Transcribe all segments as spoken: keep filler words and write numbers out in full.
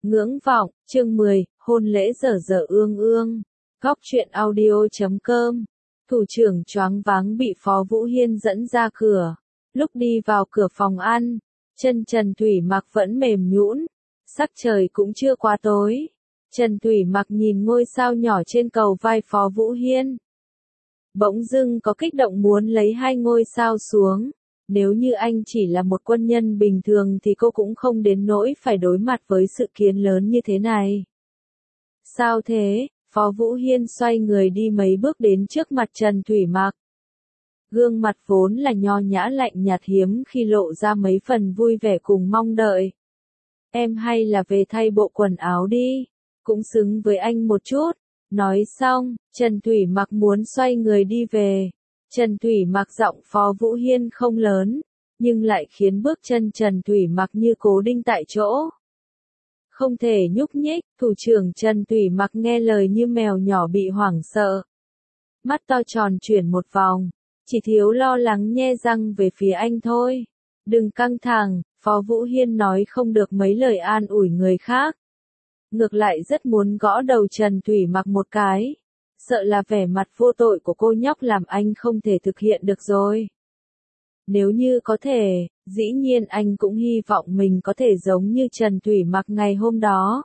Ngưỡng vọng, chương mười, hôn lễ dở dở ương ương. Góc truyện audio chấm com. Thủ trưởng choáng váng bị Phó Vũ Hiên dẫn ra cửa. Lúc đi vào cửa phòng ăn, chân Trần Thủy Mặc vẫn mềm nhũn, sắc trời cũng chưa quá tối. Trần Thủy Mặc nhìn ngôi sao nhỏ trên cầu vai Phó Vũ Hiên. Bỗng dưng có kích động muốn lấy hai ngôi sao xuống. Nếu như anh chỉ là một quân nhân bình thường thì cô cũng không đến nỗi phải đối mặt với sự kiện lớn như thế này. Sao thế? Phó Vũ Hiên xoay người đi mấy bước đến trước mặt Trần Thủy Mặc. Gương mặt vốn là nho nhã lạnh nhạt hiếm khi lộ ra mấy phần vui vẻ cùng mong đợi. Em hay là về thay bộ quần áo đi, cũng xứng với anh một chút. Nói xong, Trần Thủy Mặc muốn xoay người đi về. Trần Thủy Mặc giọng Phó Vũ Hiên không lớn, nhưng lại khiến bước chân Trần Thủy Mặc như cố đinh tại chỗ. Không thể nhúc nhích, thủ trưởng Trần Thủy Mặc nghe lời như mèo nhỏ bị hoảng sợ. Mắt to tròn chuyển một vòng, chỉ thiếu lo lắng nhe răng về phía anh thôi. Đừng căng thẳng, Phó Vũ Hiên nói không được mấy lời an ủi người khác. Ngược lại rất muốn gõ đầu Trần Thủy Mặc một cái. Sợ là vẻ mặt vô tội của cô nhóc làm anh không thể thực hiện được rồi. Nếu như có thể, dĩ nhiên anh cũng hy vọng mình có thể giống như Trần Thủy Mặc ngày hôm đó.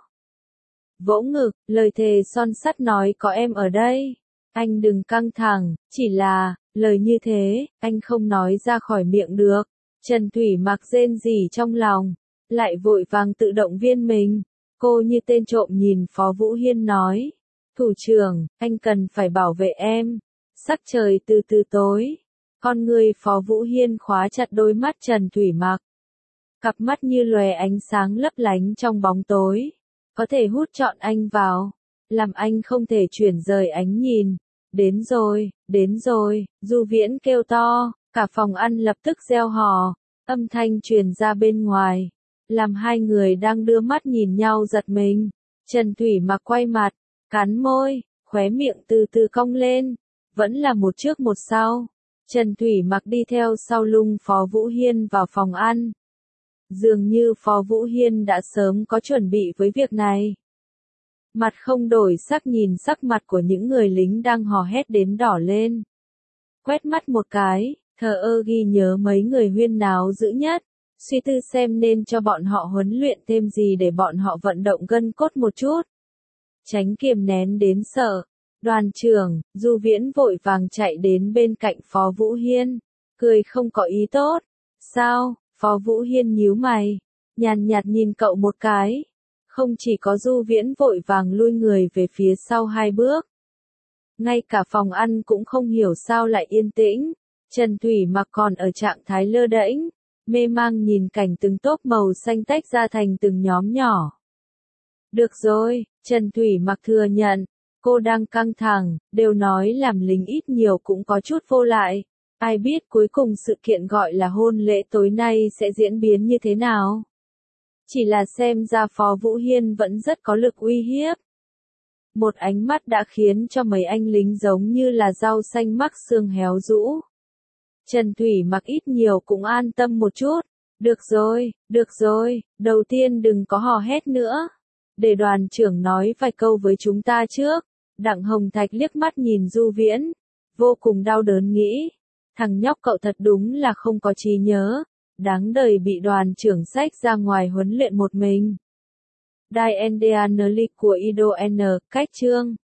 Vỗ ngực, lời thề son sắt nói có em ở đây. Anh đừng căng thẳng, chỉ là, lời như thế, anh không nói ra khỏi miệng được. Trần Thủy Mặc rên rỉ trong lòng, lại vội vàng tự động viên mình. Cô như tên trộm nhìn Phó Vũ Hiên nói. Thủ trưởng, anh cần phải bảo vệ em. Sắc trời từ từ tối. Con người Phó Vũ Hiên khóa chặt đôi mắt Trần Thủy Mặc. Cặp mắt như lòe ánh sáng lấp lánh trong bóng tối. Có thể hút trọn anh vào. Làm anh không thể chuyển rời ánh nhìn. Đến rồi, đến rồi, Du Viễn kêu to. Cả phòng ăn lập tức reo hò. Âm thanh truyền ra bên ngoài. Làm hai người đang đưa mắt nhìn nhau giật mình. Trần Thủy Mặc quay mặt. Cắn môi, khóe miệng từ từ cong lên, vẫn là một trước một sau. Trần Thủy Mặc đi theo sau lưng Phó Vũ Hiên vào phòng ăn. Dường như Phó Vũ Hiên đã sớm có chuẩn bị với việc này. Mặt không đổi sắc nhìn sắc mặt của những người lính đang hò hét đến đỏ lên. Quét mắt một cái, thờ ơ ghi nhớ mấy người huyên náo dữ nhất, suy tư xem nên cho bọn họ huấn luyện thêm gì để bọn họ vận động gân cốt một chút. Tránh kiềm nén đến sợ. Đoàn trưởng, Du Viễn vội vàng chạy đến bên cạnh Phó Vũ Hiên. Cười không có ý tốt. Sao? Phó Vũ Hiên nhíu mày. Nhàn nhạt nhìn cậu một cái. Không chỉ có Du Viễn vội vàng lui người về phía sau hai bước. Ngay cả phòng ăn cũng không hiểu sao lại yên tĩnh. Trần Thủy Mặc còn ở trạng thái lơ đễnh, mê mang nhìn cảnh từng tốp màu xanh tách ra thành từng nhóm nhỏ. Được rồi, Trần Thủy Mặc thừa nhận, cô đang căng thẳng, đều nói làm lính ít nhiều cũng có chút vô lại. Ai biết cuối cùng sự kiện gọi là hôn lễ tối nay sẽ diễn biến như thế nào? Chỉ là xem ra Phó Vũ Hiên vẫn rất có lực uy hiếp. Một ánh mắt đã khiến cho mấy anh lính giống như là rau xanh mắc xương héo rũ. Trần Thủy Mặc ít nhiều cũng an tâm một chút. Được rồi, được rồi, đầu tiên đừng có hò hét nữa. Để đoàn trưởng nói vài câu với chúng ta trước. Đặng Hồng Thạch liếc mắt nhìn Du Viễn, vô cùng đau đớn nghĩ. Thằng nhóc cậu thật đúng là không có trí nhớ. Đáng đời bị đoàn trưởng xách ra ngoài huấn luyện một mình. Diane Deanely của Ido N. Cách chương